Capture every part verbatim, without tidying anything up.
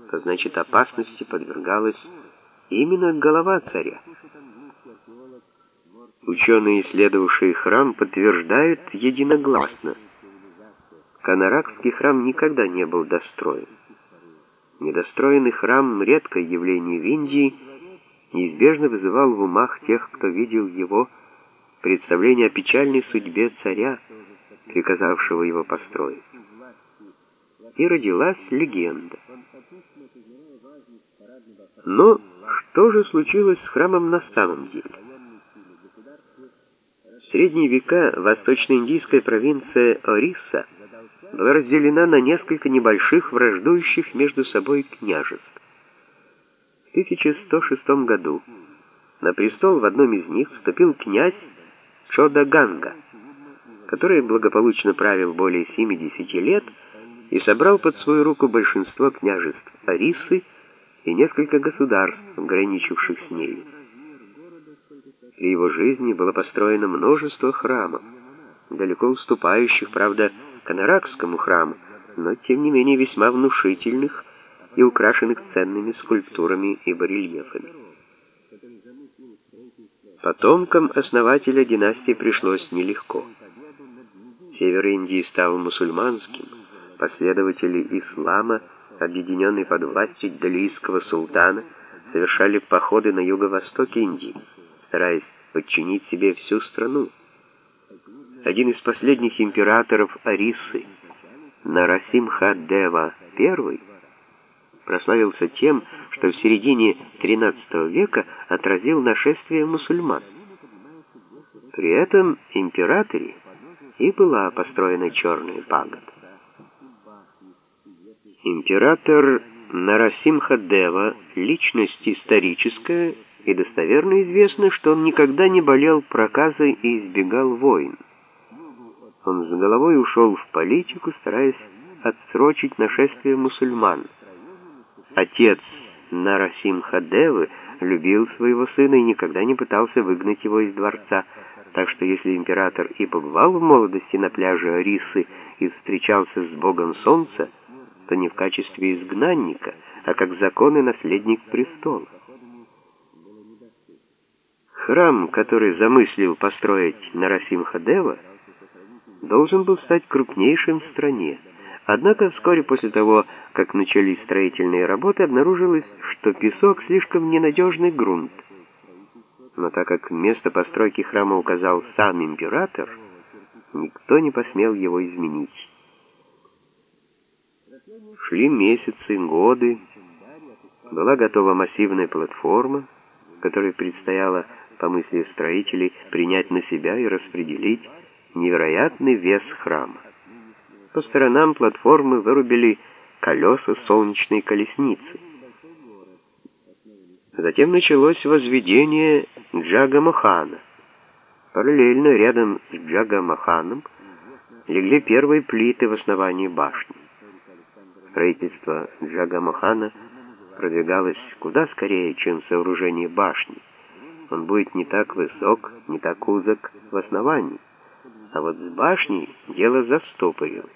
то значит опасности подвергалась именно голова царя. Ученые, исследовавшие храм, подтверждают единогласно: Канаракский храм никогда не был достроен. Недостроенный храм — редкое явление в Индии, неизбежно вызывал в умах тех, кто видел его, представление о печальной судьбе царя, приказавшего его построить. И родилась легенда. Но что же случилось с храмом на самом деле? В средние века восточно-индийская провинция Орисса была разделена на несколько небольших враждующих между собой княжеств. В тысяча сто шестом году на престол в одном из них вступил князь Чодаганга, который благополучно правил более семидесяти лет и собрал под свою руку большинство княжеств Ориссы и несколько государств, граничивших с ней. При его жизни было построено множество храмов, далеко уступающих, правда, Канаракскому храму, но тем не менее весьма внушительных и украшенных ценными скульптурами и барельефами. Потомкам основателя династии пришлось нелегко. Север Индии стал мусульманским, последователи ислама, объединенные под властью делийского султана, совершали походы на юго-восток Индии, стараясь подчинить себе всю страну. Один из последних императоров Ориссы, Нарасимха-дева I, прославился тем, что в середине тринадцатого века отразил нашествие мусульман. При этом императоре и была построена черная пагода. Император Нарасимха-дева — личность историческая, и достоверно известно, что он никогда не болел проказой и избегал войн. Он с головой ушел в политику, стараясь отсрочить нашествие мусульман. Отец Нарасимха-девы любил своего сына и никогда не пытался выгнать его из дворца, так что если император и побывал в молодости на пляже Ориссы и встречался с богом солнца, то не в качестве изгнанника, а как законный наследник престола. Храм, который замыслил построить Нарасимха-дева, должен был стать крупнейшим в стране. Однако вскоре после того, как начались строительные работы, обнаружилось, что песок слишком ненадежный грунт. Но так как место постройки храма указал сам император, никто не посмел его изменить. Шли месяцы, годы. Была готова массивная платформа, которой предстояло, по мысли строителей, принять на себя и распределить невероятный вес храма. По сторонам платформы вырубили колеса солнечной колесницы. Затем началось возведение Джага-Мохана. Параллельно рядом с Джага-Моханом легли первые плиты в основании башни. Строительство Джага-Мохана продвигалось куда скорее, чем сооружение башни. Он будет не так высок, не так узок в основании. А вот с башней дело застопорилось.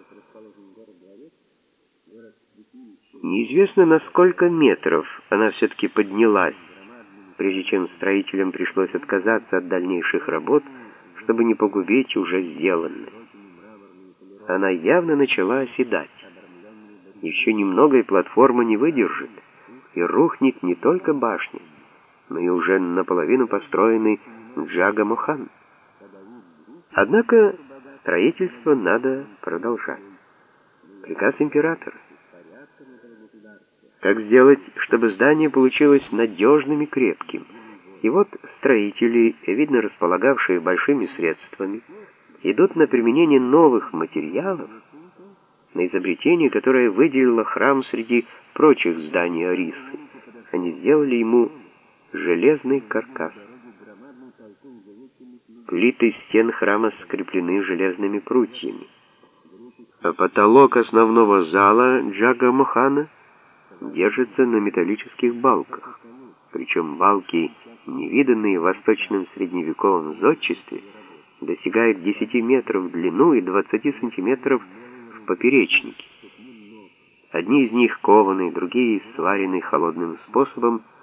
Неизвестно, на сколько метров она все-таки поднялась, прежде чем строителям пришлось отказаться от дальнейших работ, чтобы не погубить уже сделанное. Она явно начала оседать. Еще немного, и платформа не выдержит, и рухнет не только башня, но и уже наполовину построенный Джага-Мохан. Однако строительство надо продолжать. Приказ императора. Как сделать, чтобы здание получилось надежным и крепким? И вот строители, видно располагавшие большими средствами, идут на применение новых материалов, на изобретение, которое выделило храм среди прочих зданий Ориссы. Они сделали ему железный каркас. Плиты стен храма скреплены железными прутьями. А потолок основного зала Джага-Мохана держится на металлических балках. Причем балки, невиданные в восточном средневековом зодчестве, достигают десяти метров в длину и двадцати сантиметров в поперечнике. Одни из них кованы, другие сварены холодным способом,